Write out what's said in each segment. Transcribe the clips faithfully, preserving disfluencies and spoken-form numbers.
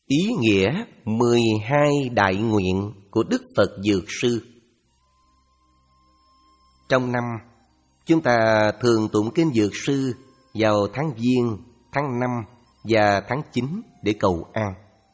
Ý nghĩa mười hai đại nguyện của Đức Phật Dược Sư. Trong năm, chúng ta thường tụng kinh Dược Sư vào tháng Giêng, tháng năm và tháng chín để cầu an.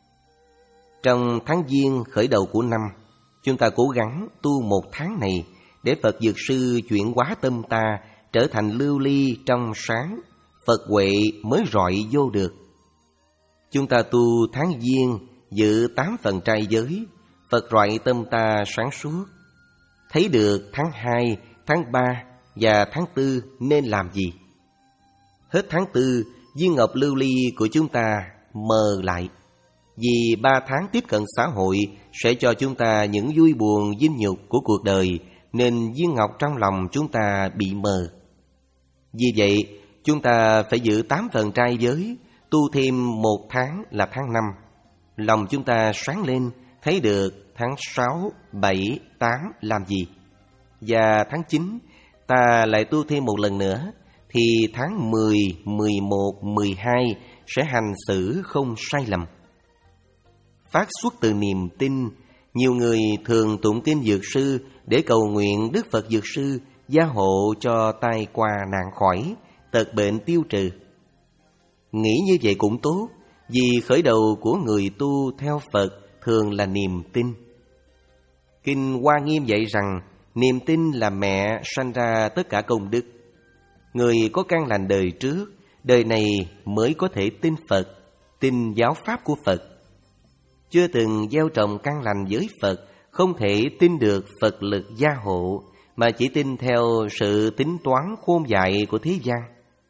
Trong tháng Giêng khởi đầu của năm, chúng ta cố gắng tu một tháng này để Phật Dược Sư chuyển hóa tâm ta trở thành lưu ly trong sáng, Phật huệ mới rọi vô được. Chúng ta tu tháng Giêng giữ tám phần trai giới, Phật rọi tâm ta sáng suốt. Thấy được tháng hai, tháng ba và tháng tư nên làm gì? Hết tháng tư, viên ngọc lưu ly của chúng ta mờ lại. Vì ba tháng tiếp cận xã hội sẽ cho chúng ta những vui buồn vinh nhục của cuộc đời, nên viên ngọc trong lòng chúng ta bị mờ. Vì vậy, chúng ta phải giữ tám phần trai giới, tu thêm một tháng là tháng năm. Lòng chúng ta sáng lên, thấy được tháng sáu, bảy, tám làm gì. Và tháng chín, ta lại tu thêm một lần nữa, thì tháng mười, mười một, mười hai sẽ hành xử không sai lầm. Phát xuất từ niềm tin, nhiều người thường tụng kinh Dược Sư để cầu nguyện Đức Phật Dược Sư gia hộ cho tai qua nạn khỏi, tật bệnh tiêu trừ. Nghĩ như vậy cũng tốt, vì khởi đầu của người tu theo Phật thường là niềm tin. Kinh Hoa Nghiêm dạy rằng niềm tin là mẹ sanh ra tất cả công đức. Người có căn lành đời trước, đời này mới có thể tin Phật, tin giáo pháp của Phật. Chưa từng gieo trồng căn lành với Phật, không thể tin được Phật lực gia hộ, mà chỉ tin theo sự tính toán khôn dại của thế gian.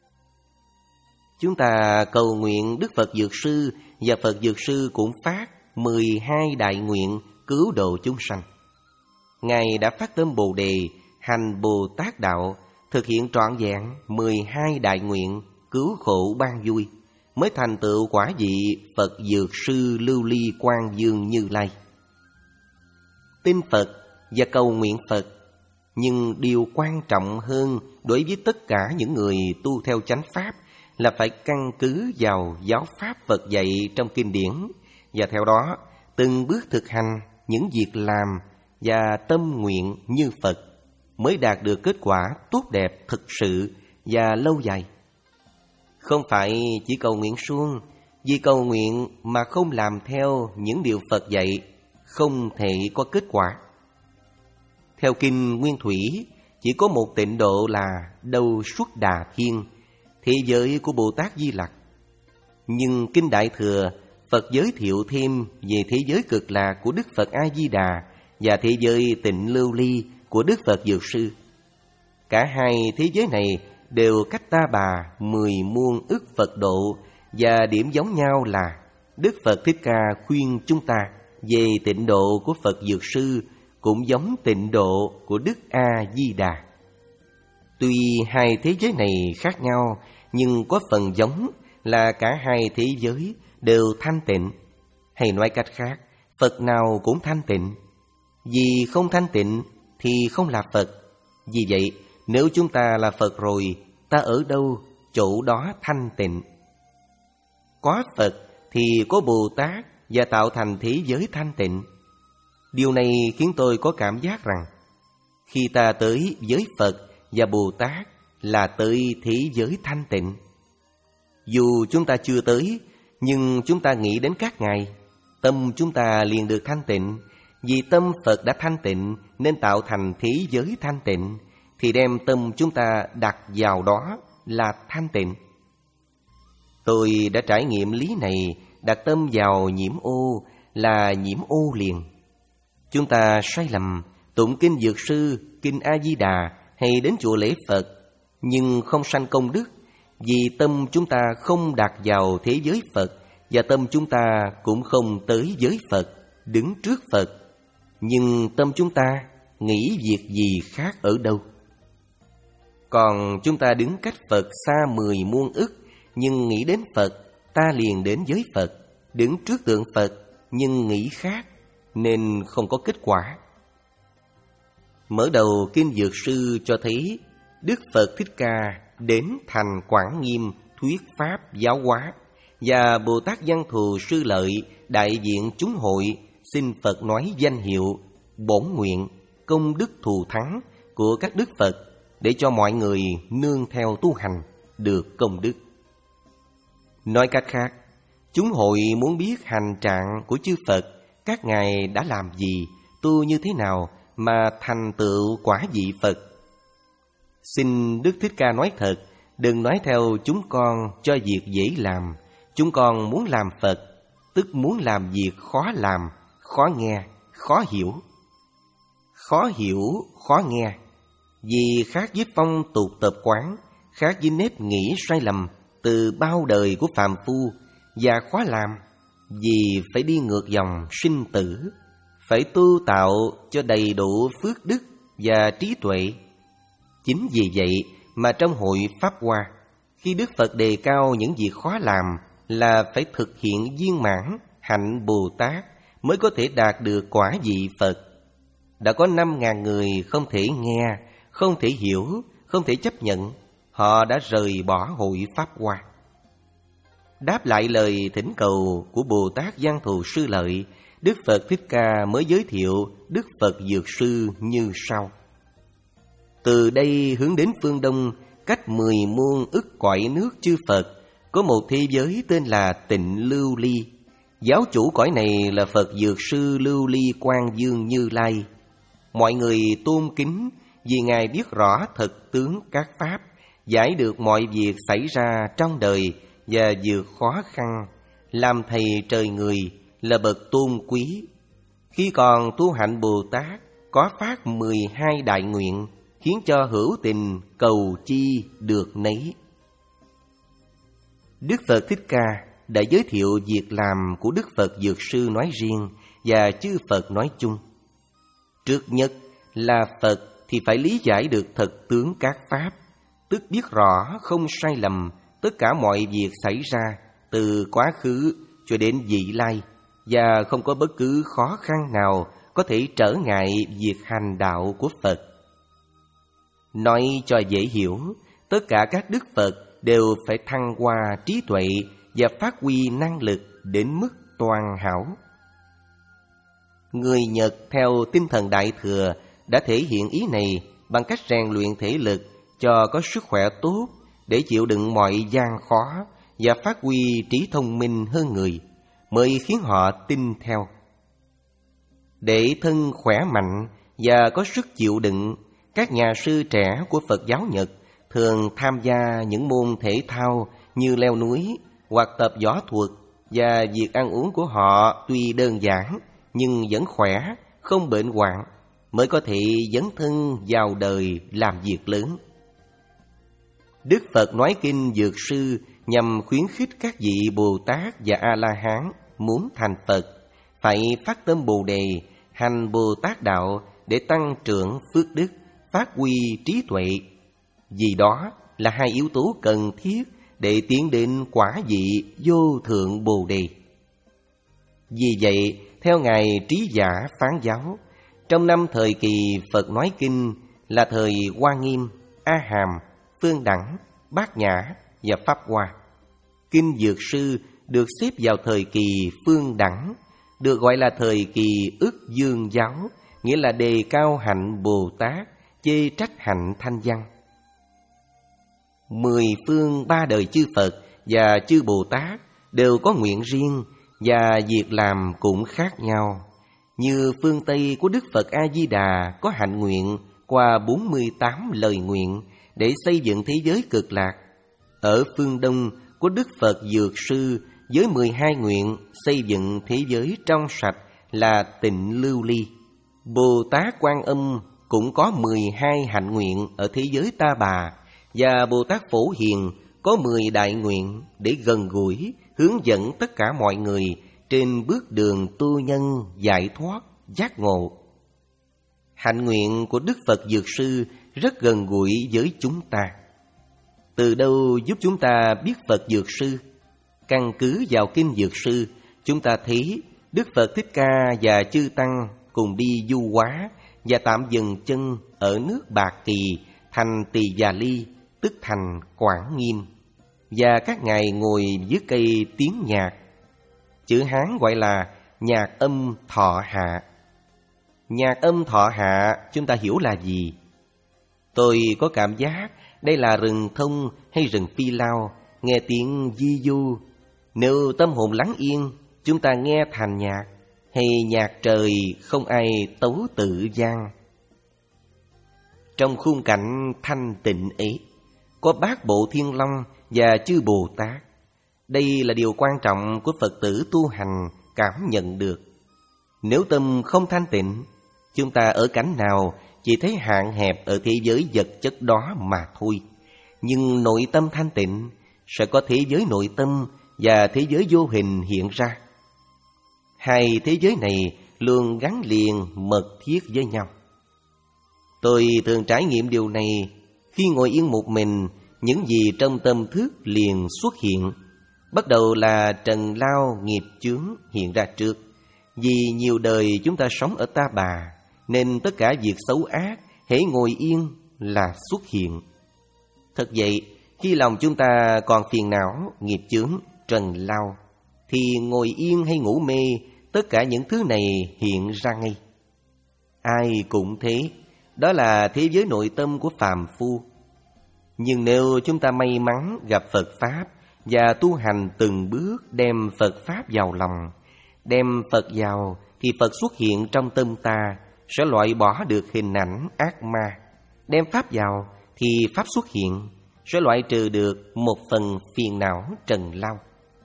Chúng ta cầu nguyện Đức Phật Dược Sư, và Phật Dược Sư cũng phát mười hai đại nguyện cứu độ chúng sanh. Ngài đã phát tâm Bồ Đề, hành Bồ Tát Đạo, thực hiện trọn vẹn mười hai đại nguyện cứu khổ ban vui, mới thành tựu quả vị Phật Dược Sư Lưu Ly Quang Dương Như Lai. Tin Phật và cầu nguyện Phật, nhưng điều quan trọng hơn đối với tất cả những người tu theo chánh pháp là phải căn cứ vào giáo pháp Phật dạy trong kinh điển, và theo đó từng bước thực hành những việc làm và tâm nguyện như Phật, mới đạt được kết quả tốt đẹp thực sự và lâu dài. Không phải chỉ cầu nguyện suông, vì cầu nguyện mà không làm theo những điều Phật dạy không thể có kết quả. Theo kinh Nguyên Thủy, chỉ có một tịnh độ là Đầu Xuất Đà Thiên, thế giới của Bồ Tát Di Lặc. Nhưng kinh Đại Thừa, Phật giới thiệu thêm về thế giới cực lạc của Đức Phật A Di Đà và thế giới tịnh lưu ly của Đức Phật Dược Sư. Cả hai thế giới này đều cách ta bà mười muôn ức Phật độ, và điểm giống nhau là Đức Phật Thích Ca khuyên chúng ta về tịnh độ của Phật Dược Sư cũng giống tịnh độ của Đức A Di Đà. Tuy hai thế giới này khác nhau, nhưng có phần giống là cả hai thế giới đều thanh tịnh. Hay nói cách khác, Phật nào cũng thanh tịnh. Vì không thanh tịnh thì không là Phật. Vì vậy, nếu chúng ta là Phật rồi, ta ở đâu, chỗ đó thanh tịnh. Có Phật thì có Bồ Tát và tạo thành thế giới thanh tịnh. Điều này khiến tôi có cảm giác rằng khi ta tới với Phật và Bồ Tát là tới thế giới thanh tịnh. Dù chúng ta chưa tới, nhưng chúng ta nghĩ đến các ngài, tâm chúng ta liền được thanh tịnh. Vì tâm Phật đã thanh tịnh nên tạo thành thế giới thanh tịnh, thì đem tâm chúng ta đặt vào đó là thanh tịnh. Tôi đã trải nghiệm lý này, đặt tâm vào nhiễm ô là nhiễm ô liền. Chúng ta sai lầm tụng kinh Dược Sư, kinh A Di Đà hay đến chùa lễ Phật, nhưng không sanh công đức, vì tâm chúng ta không đặt vào thế giới Phật, và tâm chúng ta cũng không tới giới Phật, đứng trước Phật. Nhưng tâm chúng ta nghĩ việc gì khác ở đâu. Còn chúng ta đứng cách Phật xa mười muôn ức, nhưng nghĩ đến Phật, ta liền đến với Phật. Đứng trước tượng Phật, nhưng nghĩ khác, nên không có kết quả. Mở đầu kinh Dược Sư cho thấy Đức Phật Thích Ca đến thành Quảng Nghiêm thuyết pháp giáo hóa, và Bồ Tát Văn Thù Sư Lợi đại diện chúng hội xin Phật nói danh hiệu, bổn nguyện, công đức thù thắng của các đức Phật để cho mọi người nương theo tu hành được công đức. Nói cách khác, chúng hội muốn biết hành trạng của chư Phật, các ngài đã làm gì, tu như thế nào mà thành tựu quả vị Phật. Xin Đức Thích Ca nói thật, đừng nói theo chúng con cho việc dễ làm. Chúng con muốn làm Phật, tức muốn làm việc khó làm, khó nghe, khó hiểu. Khó hiểu, khó nghe, vì khác với phong tục tập quán, khác với nếp nghĩ sai lầm từ bao đời của phàm phu, và khó làm, vì phải đi ngược dòng sinh tử, phải tu tạo cho đầy đủ phước đức và trí tuệ. Chính vì vậy mà trong hội Pháp Hoa, khi Đức Phật đề cao những việc khó làm là phải thực hiện viên mãn hạnh Bồ Tát mới có thể đạt được quả vị Phật. Đã có năm ngàn người không thể nghe, không thể hiểu, không thể chấp nhận, họ đã rời bỏ hội Pháp Hoa. Đáp lại lời thỉnh cầu của Bồ Tát Văn Thù Sư Lợi, Đức Phật Thích Ca mới giới thiệu Đức Phật Dược Sư như sau. Từ đây hướng đến phương Đông, cách mười muôn ức cõi nước chư Phật, có một thế giới tên là Tịnh Lưu Ly. Giáo chủ cõi này là Phật Dược Sư Lưu Ly Quang Dương Như Lai. Mọi người tôn kính vì Ngài biết rõ thực tướng các pháp, giải được mọi việc xảy ra trong đời và vượt khó khăn, làm thầy trời người, là bậc tôn quý. Khi còn tu hạnh Bồ Tát, có phát mười hai đại nguyện, khiến cho hữu tình cầu chi được nấy. Đức Phật Thích Ca đã giới thiệu việc làm của Đức Phật Dược Sư nói riêng và chư Phật nói chung. Trước nhất là Phật thì phải lý giải được thực tướng các pháp, tức biết rõ không sai lầm tất cả mọi việc xảy ra từ quá khứ cho đến vị lai, và không có bất cứ khó khăn nào có thể trở ngại việc hành đạo của Phật. Nói cho dễ hiểu, tất cả các đức Phật đều phải thăng hoa trí tuệ và phát huy năng lực đến mức toàn hảo. Người Nhật theo tinh thần Đại Thừa đã thể hiện ý này bằng cách rèn luyện thể lực cho có sức khỏe tốt để chịu đựng mọi gian khó và phát huy trí thông minh hơn người, mới khiến họ tin theo. Để thân khỏe mạnh và có sức chịu đựng, các nhà sư trẻ của Phật giáo Nhật thường tham gia những môn thể thao như leo núi hoặc tập võ thuật, và việc ăn uống của họ tuy đơn giản nhưng vẫn khỏe, không bệnh hoạn, mới có thể dấn thân vào đời làm việc lớn. Đức Phật nói kinh Dược Sư nhằm khuyến khích các vị Bồ Tát và A-la-hán muốn thành Phật phải phát tâm Bồ Đề, hành Bồ Tát đạo để tăng trưởng phước đức, phát huy trí tuệ. Vì đó là hai yếu tố cần thiết để tiến đến quả vị vô thượng Bồ Đề. Vì vậy, theo Ngài Trí Giả Phán Giáo, trong năm thời kỳ Phật nói kinh là thời Hoa Nghiêm, A Hàm, Phương Đẳng, Bát Nhã và Pháp Hoa. Kinh Dược Sư được xếp vào thời kỳ Phương Đẳng, được gọi là thời kỳ Ức Dương Giáo, nghĩa là đề cao hạnh Bồ Tát, chê trách hạnh Thanh Văn. Mười phương ba đời chư Phật và chư Bồ Tát đều có nguyện riêng và việc làm cũng khác nhau. Như phương Tây của Đức Phật A-di-đà có hạnh nguyện qua bốn mươi tám lời nguyện để xây dựng thế giới cực lạc. Ở phương Đông của Đức Phật Dược Sư với mười hai nguyện xây dựng thế giới trong sạch là Tịnh Lưu Ly. Bồ Tát Quan Âm cũng có mười hai hạnh nguyện ở thế giới Ta Bà, và Bồ Tát Phổ Hiền có mười đại nguyện để gần gũi, hướng dẫn tất cả mọi người trên bước đường tu nhân, giải thoát, giác ngộ. Hạnh nguyện của Đức Phật Dược Sư rất gần gũi với chúng ta. Từ đâu giúp chúng ta biết Phật Dược Sư? Căn cứ vào kinh Dược Sư, chúng ta thấy Đức Phật Thích Ca và chư Tăng cùng đi du hóa và tạm dừng chân ở nước Bạc Kỳ thành Tỳ Già Ly, tức thành Quảng Nghiêm. và các ngài ngồi dưới cây tiếng nhạc. Chữ Hán gọi là nhạc âm thọ hạ. Nhạc âm thọ hạ chúng ta hiểu là gì? Tôi có cảm giác đây là rừng thông hay rừng phi lao, nghe tiếng di du. Nếu tâm hồn lắng yên, chúng ta nghe thành nhạc, hay nhạc trời không ai tấu tự gian. Trong khung cảnh thanh tịnh ấy, có bát bộ Thiên Long và chư Bồ Tát. Đây là điều quan trọng của Phật tử tu hành cảm nhận được. Nếu tâm không thanh tịnh, chúng ta ở cảnh nào chỉ thấy hạn hẹp ở thế giới vật chất đó mà thôi. Nhưng nội tâm thanh tịnh sẽ có thế giới nội tâm và thế giới vô hình hiện ra. Hai thế giới này luôn gắn liền mật thiết với nhau. Tôi thường trải nghiệm điều này khi ngồi yên một mình, những gì trong tâm thức liền xuất hiện. Bắt đầu là trần lao nghiệp chướng hiện ra trước. Vì nhiều đời chúng ta sống ở Ta Bà, nên tất cả việc xấu ác hễ ngồi yên là xuất hiện. Thật vậy, khi lòng chúng ta còn phiền não, nghiệp chướng, trần lao, thì ngồi yên hay ngủ mê, tất cả những thứ này hiện ra ngay. Ai cũng thế, đó là thế giới nội tâm của phàm phu. Nhưng nếu chúng ta may mắn gặp Phật Pháp và tu hành từng bước đem Phật Pháp vào lòng, đem Phật vào thì Phật xuất hiện trong tâm ta, sẽ loại bỏ được hình ảnh ác ma. Đem Pháp vào thì Pháp xuất hiện, sẽ loại trừ được một phần phiền não trần lao.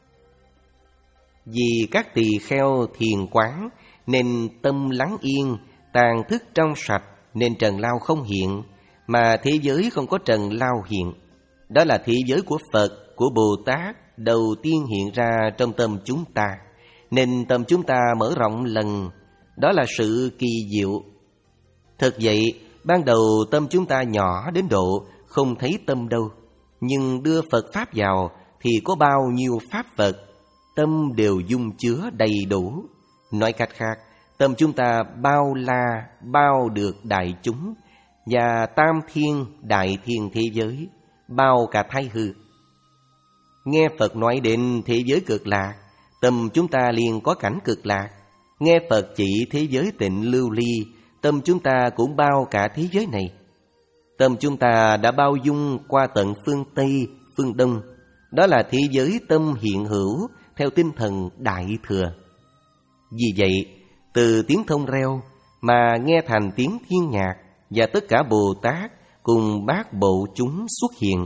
Vì các tỳ kheo thiền quán nên tâm lắng yên, tàn thức trong sạch nên trần lao không hiện, mà thế giới không có trần lao hiện. Đó là thế giới của Phật, của Bồ Tát đầu tiên hiện ra trong tâm chúng ta, nên tâm chúng ta mở rộng lần. Đó là sự kỳ diệu. Thật vậy, ban đầu tâm chúng ta nhỏ đến độ không thấy tâm đâu, nhưng đưa Phật Pháp vào thì có bao nhiêu Pháp Phật, tâm đều dung chứa đầy đủ. Nói cách khác, tâm chúng ta bao la, bao được đại chúng, và tam thiên, đại thiên thế giới, bao cả thái hư. Nghe Phật nói đến thế giới cực lạc, tâm chúng ta liền có cảnh cực lạc. Nghe Phật chỉ thế giới tịnh lưu ly, tâm chúng ta cũng bao cả thế giới này. Tâm chúng ta đã bao dung qua tận phương Tây, phương Đông. Đó là thế giới tâm hiện hữu theo tinh thần Đại Thừa. Vì vậy, từ tiếng thông reo mà nghe thành tiếng thiên nhạc, và tất cả Bồ Tát cùng bát bộ chúng xuất hiện.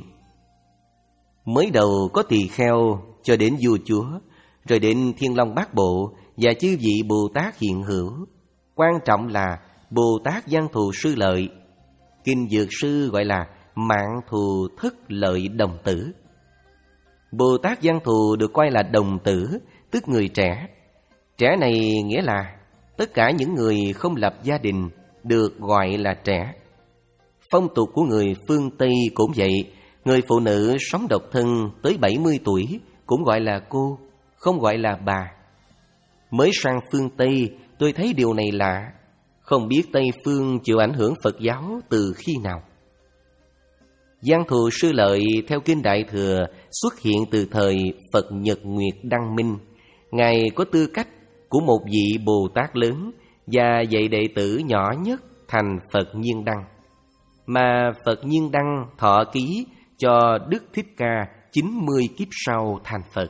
Mới đầu có tỳ kheo cho đến vua chúa, rồi đến Thiên Long bát bộ và chư vị Bồ Tát hiện hữu. Quan trọng là Bồ Tát Văn Thù Sư Lợi. Kinh Dược Sư gọi là mạng thù thức lợi đồng tử. Bồ Tát Văn Thù được coi là đồng tử, tức người trẻ. Trẻ này nghĩa là tất cả những người không lập gia đình được gọi là trẻ. Phong tục của người phương Tây cũng vậy. Người phụ nữ sống độc thân tới bảy mươi tuổi cũng gọi là cô, không gọi là bà. Mới sang phương Tây, tôi thấy điều này lạ. Không biết Tây phương chịu ảnh hưởng Phật giáo từ khi nào. Văn Thù Sư Lợi theo Kinh Đại Thừa xuất hiện từ thời Phật Nhật Nguyệt Đăng Minh. Ngài có tư cách của một vị Bồ Tát lớn và dạy đệ tử nhỏ nhất thành Phật Nhiên Đăng. Mà Phật Nhiên Đăng thọ ký cho Đức Thích Ca chín mươi kiếp sau thành Phật.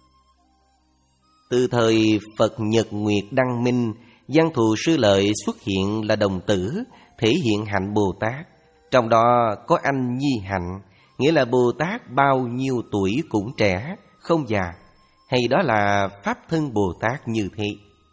Từ thời Phật Nhật Nguyệt Đăng Minh, Văn Thù Sư Lợi xuất hiện là đồng tử, thể hiện hạnh Bồ Tát. Trong đó có anh nhi hạnh, nghĩa là Bồ Tát bao nhiêu tuổi cũng trẻ, không già, hay đó là Pháp thân Bồ Tát như thế.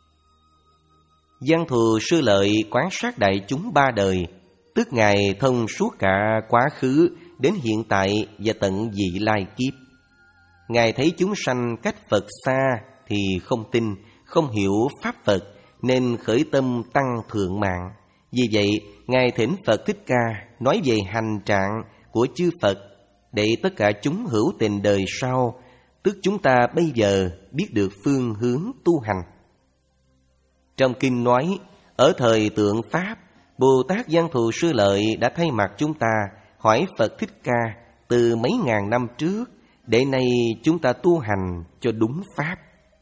Văn Thù Sư Lợi quan sát đại chúng ba đời, tức Ngài thông suốt cả quá khứ đến hiện tại và tận vị lai kiếp. Ngài thấy chúng sanh cách Phật xa thì không tin, không hiểu Pháp Phật, nên khởi tâm tăng thượng mạng. Vì vậy, Ngài thỉnh Phật Thích Ca nói về hành trạng của chư Phật, để tất cả chúng hữu tình đời sau, tức chúng ta bây giờ biết được phương hướng tu hành. Trong kinh nói, ở thời tượng Pháp, Bồ Tát Văn Thù Sư Lợi đã thay mặt chúng ta hỏi Phật Thích Ca từ mấy ngàn năm trước để nay chúng ta tu hành cho đúng pháp.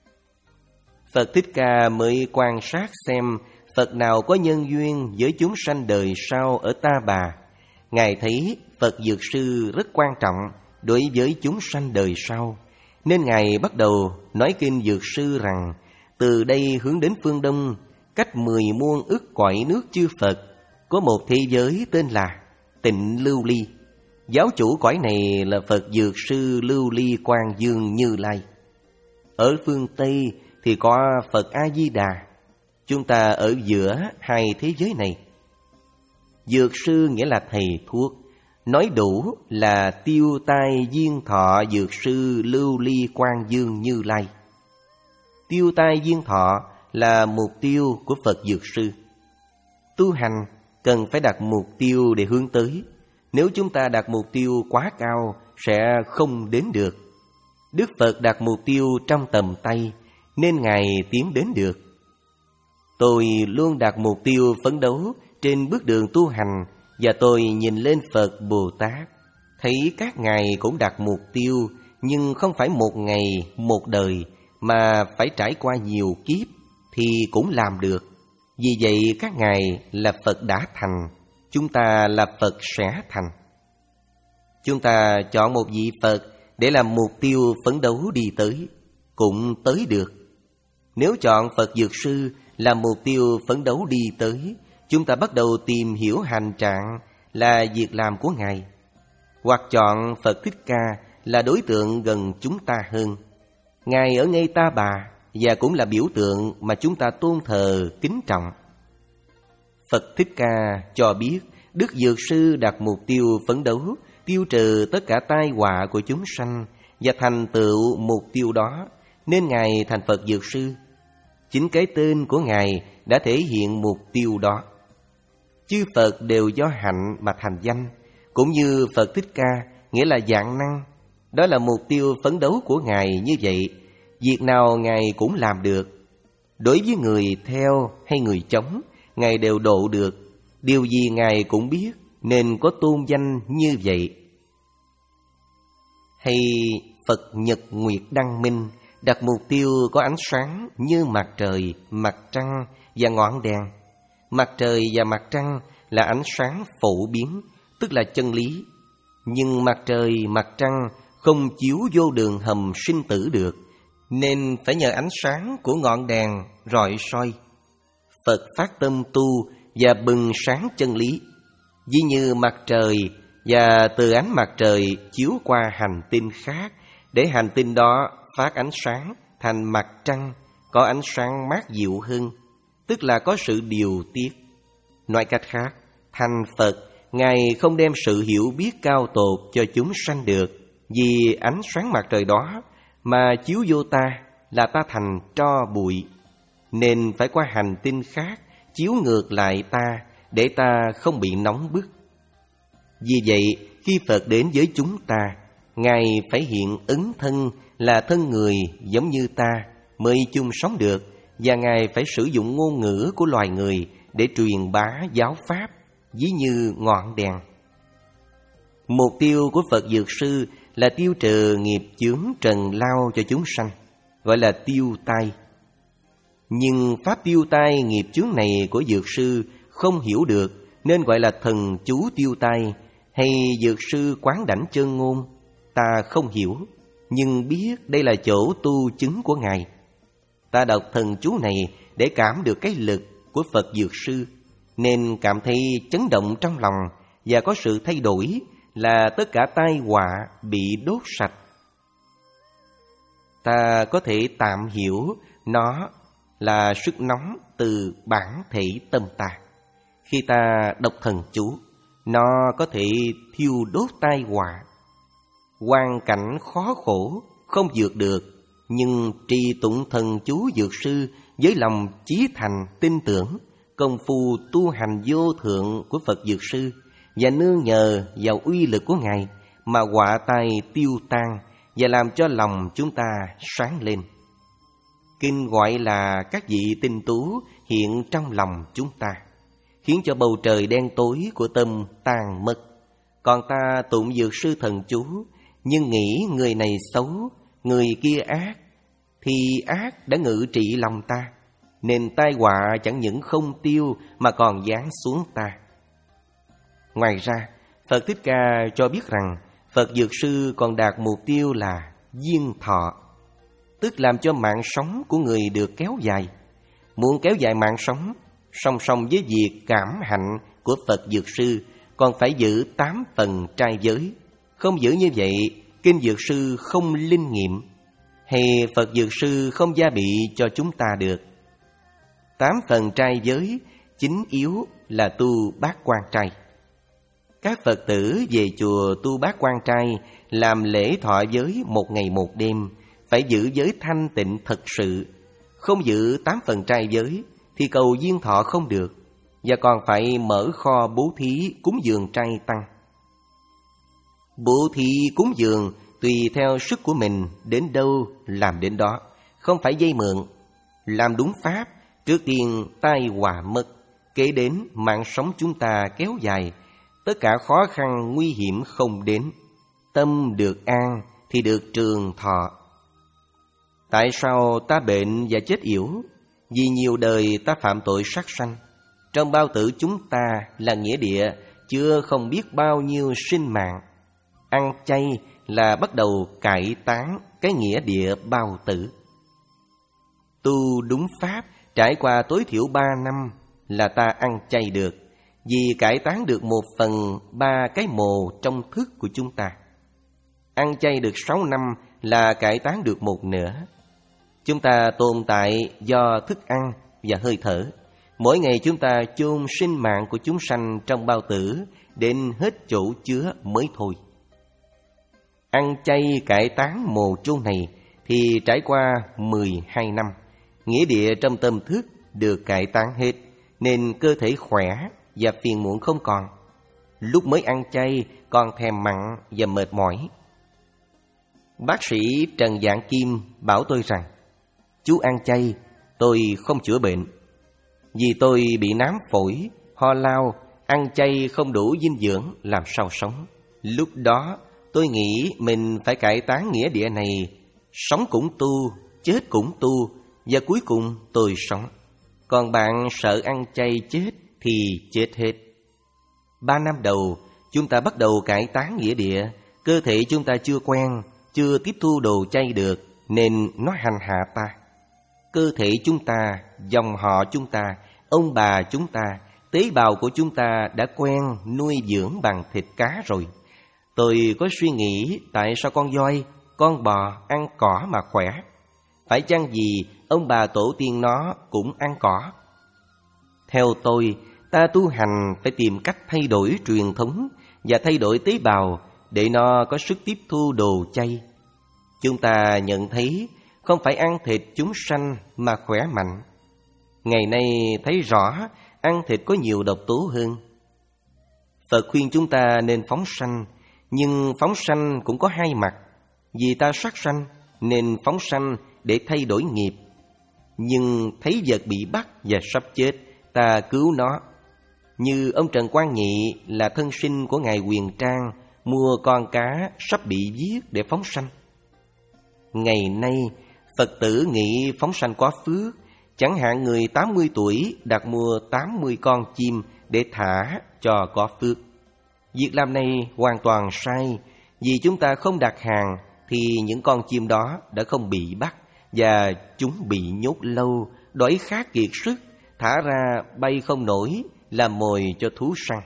Phật Thích Ca mới quan sát xem Phật nào có nhân duyên với chúng sanh đời sau ở Ta Bà. Ngài thấy Phật Dược Sư rất quan trọng đối với chúng sanh đời sau, nên Ngài bắt đầu nói kinh Dược Sư rằng từ đây hướng đến phương Đông, cách mười muôn ức cõi nước chư Phật, có một thế giới tên là Tịnh Lưu Ly. Giáo chủ cõi này là Phật Dược Sư Lưu Ly Quang Dương Như Lai. Ở phương Tây thì có Phật A-di-đà. Chúng ta ở giữa hai thế giới này. Dược sư nghĩa là thầy thuốc, nói đủ là tiêu tai diên thọ Dược Sư Lưu Ly Quang Dương Như Lai. Tiêu tai diên thọ là mục tiêu của Phật Dược Sư. Tu hành cần phải đặt mục tiêu để hướng tới. Nếu chúng ta đặt mục tiêu quá cao sẽ không đến được. Đức Phật đặt mục tiêu trong tầm tay nên Ngài tiến đến được. Tôi luôn đặt mục tiêu phấn đấu trên bước đường tu hành, và tôi nhìn lên Phật Bồ Tát, thấy các ngài cũng đặt mục tiêu, nhưng không phải một ngày, một đời, mà phải trải qua nhiều kiếp thì cũng làm được. Vì vậy các ngài là Phật đã thành, chúng ta là Phật sẽ thành. Chúng ta chọn một vị Phật để làm mục tiêu phấn đấu đi tới, cũng tới được. Nếu chọn Phật Dược Sư làm mục tiêu phấn đấu đi tới, chúng ta bắt đầu tìm hiểu hành trạng là việc làm của Ngài. Hoặc chọn Phật Thích Ca là đối tượng gần chúng ta hơn. Ngài ở ngay Ta Bà và cũng là biểu tượng mà chúng ta tôn thờ kính trọng. Phật Thích Ca cho biết Đức Dược Sư đặt mục tiêu phấn đấu, tiêu trừ tất cả tai họa của chúng sanh và thành tựu mục tiêu đó, nên Ngài thành Phật Dược Sư. Chính cái tên của Ngài đã thể hiện mục tiêu đó. Chư Phật đều do hạnh mà thành danh, cũng như Phật Thích Ca nghĩa là vạn năng. Đó là mục tiêu phấn đấu của Ngài như vậy. Việc nào Ngài cũng làm được. Đối với người theo hay người chống, Ngài đều độ được. Điều gì Ngài cũng biết, nên có tôn danh như vậy. Hay Phật Nhật Nguyệt Đăng Minh đặt mục tiêu có ánh sáng như mặt trời, mặt trăng và ngọn đèn. Mặt trời và mặt trăng là ánh sáng phổ biến, tức là chân lý. Nhưng mặt trời, mặt trăng không chiếu vô đường hầm sinh tử được, nên phải nhờ ánh sáng của ngọn đèn rọi soi. Phật phát tâm tu và bừng sáng chân lý, ví như mặt trời, và từ ánh mặt trời chiếu qua hành tinh khác, để hành tinh đó phát ánh sáng thành mặt trăng, có ánh sáng mát dịu hơn, tức là có sự điều tiết. Nói cách khác, thành Phật, Ngài không đem sự hiểu biết cao tột cho chúng sanh được, vì ánh sáng mặt trời đó mà chiếu vô ta là ta thành tro bụi, nên phải qua hành tinh khác chiếu ngược lại ta để ta không bị nóng bức. Vì vậy, khi Phật đến với chúng ta, Ngài phải hiện ứng thân là thân người giống như ta mới chung sống được, và Ngài phải sử dụng ngôn ngữ của loài người để truyền bá giáo pháp, ví như ngọn đèn. Mục tiêu của Phật Dược Sư là tiêu trừ nghiệp chướng trần lao cho chúng sanh, gọi là tiêu tai. Nhưng pháp tiêu tai nghiệp chướng này của Dược Sư không hiểu được, nên gọi là thần chú tiêu tai hay Dược Sư quán đảnh chân ngôn. Ta không hiểu, nhưng biết đây là chỗ tu chứng của Ngài. Ta đọc thần chú này để cảm được cái lực của Phật Dược Sư, nên cảm thấy chấn động trong lòng và có sự thay đổi, là tất cả tai họa bị đốt sạch. Ta có thể tạm hiểu nó là sức nóng từ bản thể tâm ta. Khi ta đọc thần chú, nó có thể thiêu đốt tai họa. Hoàn cảnh khó khổ không vượt được, nhưng trì tụng thần chú Dược Sư với lòng chí thành tin tưởng, công phu tu hành vô thượng của Phật Dược Sư, và nương nhờ vào uy lực của Ngài mà họa tai tiêu tan và làm cho lòng chúng ta sáng lên. Kinh gọi là các vị tinh tú hiện trong lòng chúng ta, khiến cho bầu trời đen tối của tâm tan mất. Còn ta tụng Dược Sư thần chú nhưng nghĩ người này xấu, người kia ác, thì ác đã ngự trị lòng ta, nên tai họa chẳng những không tiêu mà còn giáng xuống ta. Ngoài ra, Phật Thích Ca cho biết rằng Phật Dược Sư còn đạt mục tiêu là diên thọ, tức làm cho mạng sống của người được kéo dài. Muốn kéo dài mạng sống, song song với việc cảm hạnh của Phật Dược Sư còn phải giữ tám phần trai giới. Không giữ như vậy, Kinh Dược Sư không linh nghiệm, hay Phật Dược Sư không gia bị cho chúng ta được. Tám phần trai giới chính yếu là tu bát quan trai. Các Phật tử về chùa tu bát quan trai, làm lễ thọ giới một ngày một đêm, phải giữ giới thanh tịnh thật sự. Không giữ tám phần trai giới thì cầu duyên thọ không được, và còn phải mở kho bố thí cúng dường trai tăng. Bố thí cúng dường tùy theo sức của mình, đến đâu làm đến đó, không phải vay mượn. Làm đúng pháp, trước tiên tai họa mất, kế đến mạng sống chúng ta kéo dài, tất cả khó khăn nguy hiểm không đến. Tâm được an thì được trường thọ. Tại sao ta bệnh và chết yểu? Vì nhiều đời ta phạm tội sát sanh. Trong bao tử chúng ta là nghĩa địa chưa không biết bao nhiêu sinh mạng. Ăn chay là bắt đầu cải tán cái nghĩa địa bao tử. Tu đúng pháp trải qua tối thiểu ba năm là ta ăn chay được, vì cải tán được một phần ba cái mồ trong thức của chúng ta. Ăn chay được sáu năm là cải tán được một nửa. Chúng ta tồn tại do thức ăn và hơi thở. Mỗi ngày chúng ta chôn sinh mạng của chúng sanh trong bao tử đến hết chỗ chứa mới thôi. Ăn chay cải tán mồ chôn này thì trải qua mười hai năm, nghĩa địa trong tâm thức được cải tán hết, nên cơ thể khỏe và phiền muộn không còn. Lúc mới ăn chay còn thèm mặn và mệt mỏi. Bác sĩ Trần Vạn Kim bảo tôi rằng: chú ăn chay, tôi không chữa bệnh. Vì tôi bị nám phổi, ho lao, ăn chay không đủ dinh dưỡng, làm sao sống. Lúc đó tôi nghĩ mình phải cải tán nghĩa địa này, sống cũng tu, chết cũng tu, và cuối cùng tôi sống. Còn bạn sợ ăn chay chết thì chết hết. Ba năm đầu, chúng ta bắt đầu cải tán nghĩa địa. Cơ thể chúng ta chưa quen, chưa tiếp thu đồ chay được, nên nó hành hạ ta. Cơ thể chúng ta, dòng họ chúng ta, ông bà chúng ta, tế bào của chúng ta đã quen nuôi dưỡng bằng thịt cá rồi. Tôi có suy nghĩ tại sao con voi, con bò ăn cỏ mà khỏe? Phải chăng vì ông bà tổ tiên nó cũng ăn cỏ? Theo tôi, ta tu hành phải tìm cách thay đổi truyền thống và thay đổi tế bào để nó có sức tiếp thu đồ chay. Chúng ta nhận thấy không phải ăn thịt chúng sanh mà khỏe mạnh. Ngày nay thấy rõ ăn thịt có nhiều độc tố hơn. Phật khuyên chúng ta nên phóng sanh, nhưng phóng sanh cũng có hai mặt. Vì ta sát sanh nên phóng sanh để thay đổi nghiệp. Nhưng thấy vật bị bắt và sắp chết, ta cứu nó. Như ông Trần Quang Nhị là thân sinh của ngài Huyền Trang, mua con cá sắp bị giết để phóng sanh. Ngày nay Phật tử nghĩ phóng sanh có phước. Chẳng hạn người tám mươi tuổi đặt mua tám mươi con chim để thả cho có phước. Việc làm này hoàn toàn sai. Vì chúng ta không đặt hàng thì những con chim đó đã không bị bắt, và chúng bị nhốt lâu, đói khát kiệt sức, thả ra bay không nổi, làm mồi cho thú săn.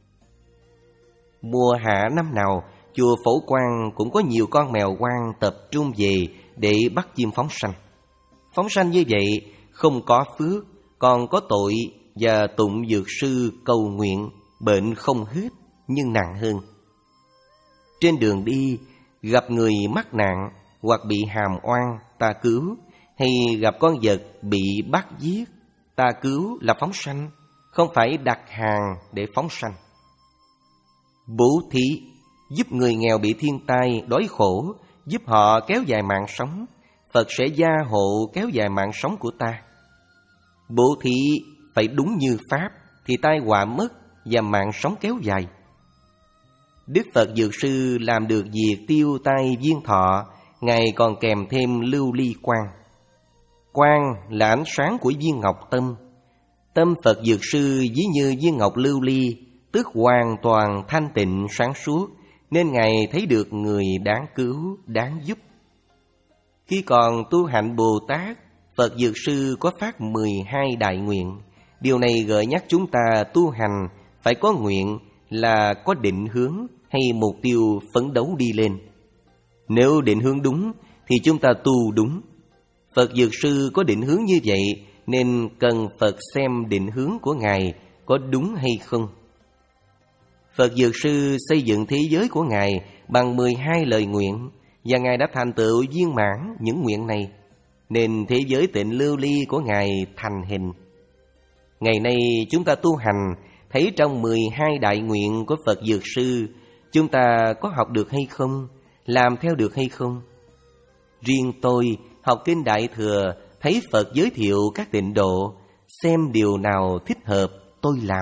Mùa hạ năm nào, chùa Phổ Quang cũng có nhiều con mèo quang tập trung về để bắt chim phóng sanh. Phóng sanh như vậy không có phước, còn có tội, và tụng dược sư cầu nguyện, bệnh không hết nhưng nặng hơn. Trên đường đi, gặp người mắc nạn hoặc bị hàm oan, ta cứu, hay gặp con vật bị bắt giết, ta cứu là phóng sanh, không phải đặt hàng để phóng sanh. Bố thí giúp người nghèo bị thiên tai, đói khổ, giúp họ kéo dài mạng sống, Phật sẽ gia hộ kéo dài mạng sống của ta. Bố thí phải đúng như pháp thì tai họa mất và mạng sống kéo dài. Đức Phật Dược Sư làm được việc tiêu tai viên thọ, Ngài còn kèm thêm lưu ly quang. Quang là ánh sáng của viên ngọc tâm. Tâm Phật Dược Sư ví như viên ngọc lưu ly, tức hoàn toàn thanh tịnh sáng suốt, nên Ngài thấy được người đáng cứu, đáng giúp. Khi còn tu hạnh Bồ Tát, Phật Dược Sư có phát mười hai đại nguyện. Điều này gợi nhắc chúng ta tu hành phải có nguyện, là có định hướng hay mục tiêu phấn đấu đi lên. Nếu định hướng đúng thì chúng ta tu đúng. Phật Dược Sư có định hướng như vậy, nên cần Phật xem định hướng của Ngài có đúng hay không. Phật Dược Sư xây dựng thế giới của Ngài bằng mười hai lời nguyện, và Ngài đã thành tựu viên mãn những nguyện này, nên thế giới tịnh lưu ly của Ngài thành hình. Ngày nay chúng ta tu hành, thấy trong mười hai đại nguyện của Phật Dược Sư, chúng ta có học được hay không, làm theo được hay không? Riêng tôi học kinh Đại Thừa, thấy Phật giới thiệu các tịnh độ, xem điều nào thích hợp tôi làm.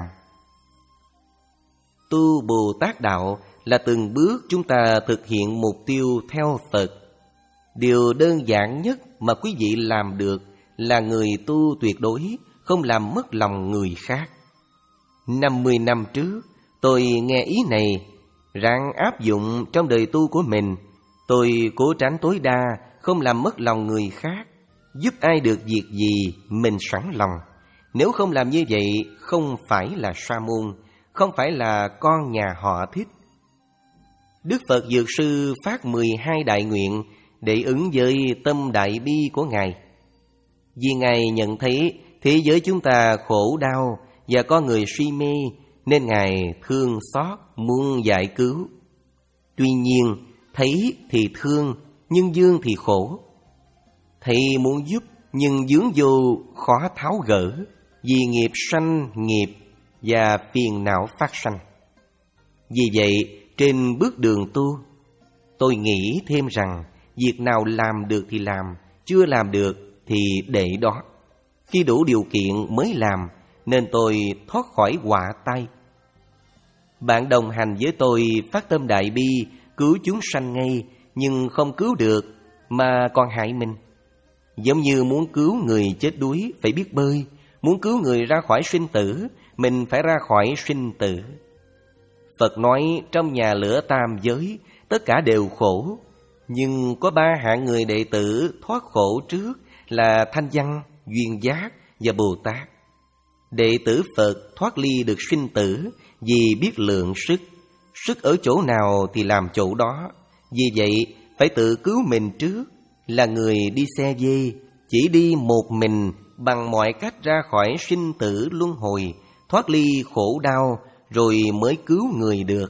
Tu Bồ Tát Đạo là từng bước chúng ta thực hiện mục tiêu theo Phật. Điều đơn giản nhất mà quý vị làm được là người tu tuyệt đối, không làm mất lòng người khác. Năm mươi năm trước, tôi nghe ý này, ráng áp dụng trong đời tu của mình. Tôi cố tránh tối đa, không làm mất lòng người khác. Giúp ai được việc gì, mình sẵn lòng. Nếu không làm như vậy, không phải là sa môn, không phải là con nhà họ Thích. Đức Phật Dược Sư phát mười hai đại nguyện để ứng với tâm đại bi của Ngài. Vì Ngài nhận thấy thế giới chúng ta khổ đau và có người si mê, nên Ngài thương xót muốn giải cứu. Tuy nhiên, thấy thì thương, nhưng dương thì khổ. Thấy muốn giúp, nhưng vướng vô khó tháo gỡ, vì nghiệp sanh nghiệp và phiền não phát sanh. Vì vậy, trên bước đường tu, tôi nghĩ thêm rằng việc nào làm được thì làm, chưa làm được thì để đó. Khi đủ điều kiện mới làm, nên tôi thoát khỏi họa tai. Bạn đồng hành với tôi phát tâm đại bi, cứu chúng sanh ngay, nhưng không cứu được mà còn hại mình. Giống như muốn cứu người chết đuối phải biết bơi, muốn cứu người ra khỏi sinh tử, mình phải ra khỏi sinh tử. Phật nói trong nhà lửa tam giới, tất cả đều khổ, nhưng có ba hạng người đệ tử thoát khổ trước là Thanh Văn, Duyên Giác và Bồ Tát. Đệ tử Phật thoát ly được sinh tử vì biết lượng sức, sức ở chỗ nào thì làm chỗ đó. Vì vậy phải tự cứu mình trước, là người đi xe dê, chỉ đi một mình bằng mọi cách ra khỏi sinh tử luân hồi, thoát ly khổ đau rồi mới cứu người được.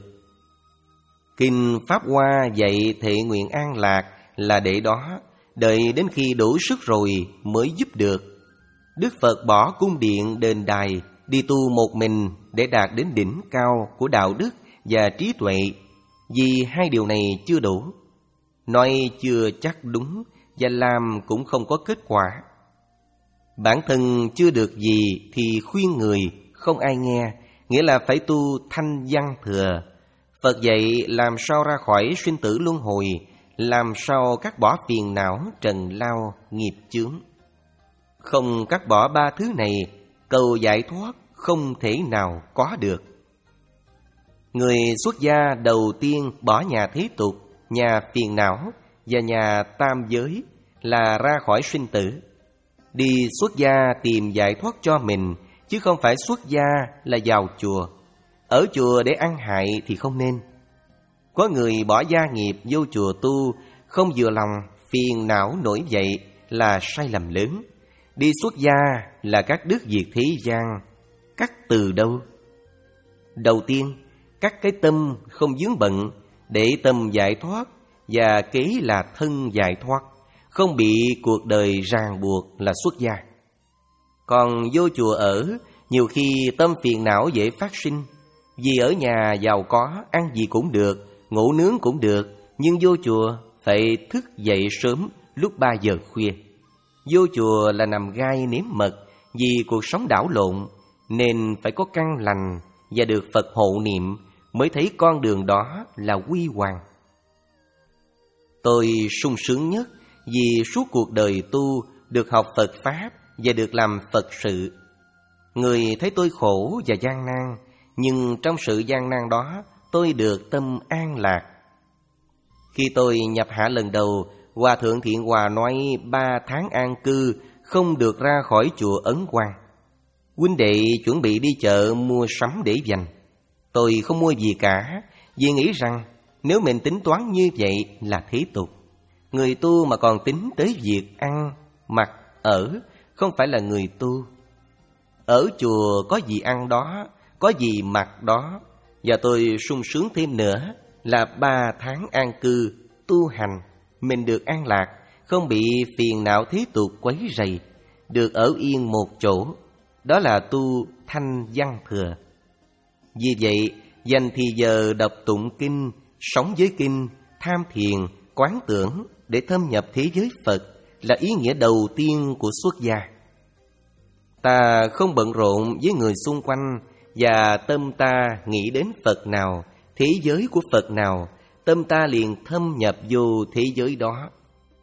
Kinh Pháp Hoa dạy thệ nguyện an lạc là để đó, đợi đến khi đủ sức rồi mới giúp được. Đức Phật bỏ cung điện đền đài, đi tu một mình để đạt đến đỉnh cao của đạo đức và trí tuệ, vì hai điều này chưa đủ. Nói chưa chắc đúng và làm cũng không có kết quả. Bản thân chưa được gì thì khuyên người không ai nghe, nghĩa là phải tu thanh văn thừa. Phật dạy làm sao ra khỏi sinh tử luân hồi, làm sao cắt bỏ phiền não trần lao nghiệp chướng. Không cắt bỏ ba thứ này, cầu giải thoát không thể nào có được. Người xuất gia đầu tiên bỏ nhà thế tục, nhà phiền não và nhà tam giới là ra khỏi sinh tử. Đi xuất gia tìm giải thoát cho mình, chứ không phải xuất gia là vào chùa. Ở chùa để ăn hại thì không nên. Có người bỏ gia nghiệp vô chùa tu, không vừa lòng, phiền não nổi dậy là sai lầm lớn. Đi xuất gia là cắt đứt việc thế gian. Cắt từ đâu? Đầu tiên, cắt cái tâm không vướng bận, để tâm giải thoát, và kế là thân giải thoát, không bị cuộc đời ràng buộc là xuất gia. Còn vô chùa ở, nhiều khi tâm phiền não dễ phát sinh. Vì ở nhà giàu có, ăn gì cũng được, ngủ nướng cũng được, nhưng vô chùa phải thức dậy sớm lúc ba giờ khuya. Vô chùa là nằm gai nếm mật, vì cuộc sống đảo lộn, nên phải có căn lành và được Phật hộ niệm mới thấy con đường đó là huy hoàng. Tôi sung sướng nhất vì suốt cuộc đời tu được học Phật Pháp và được làm Phật sự. Người thấy tôi khổ và gian nan, nhưng trong sự gian nan đó tôi được tâm an lạc. Khi tôi nhập hạ lần đầu, Hòa Thượng Thiện Hòa nói ba tháng an cư không được ra khỏi chùa Ấn Quang. Huynh đệ chuẩn bị đi chợ mua sắm để dành. Tôi không mua gì cả, vì nghĩ rằng nếu mình tính toán như vậy là thế tục. Người tu mà còn tính tới việc ăn, mặc, ở, không phải là người tu. Ở chùa có gì ăn đó, có gì mặc đó. Và tôi sung sướng thêm nữa là ba tháng an cư, tu hành, mình được an lạc, không bị phiền não thế tục quấy rầy, được ở yên một chỗ. Đó là tu thanh văn thừa. Vì vậy, dành thì giờ đọc tụng kinh, sống với kinh, tham thiền, quán tưởng để thâm nhập thế giới Phật là ý nghĩa đầu tiên của xuất gia. Ta không bận rộn với người xung quanh, và tâm ta nghĩ đến Phật nào, thế giới của Phật nào, tâm ta liền thâm nhập vô thế giới đó.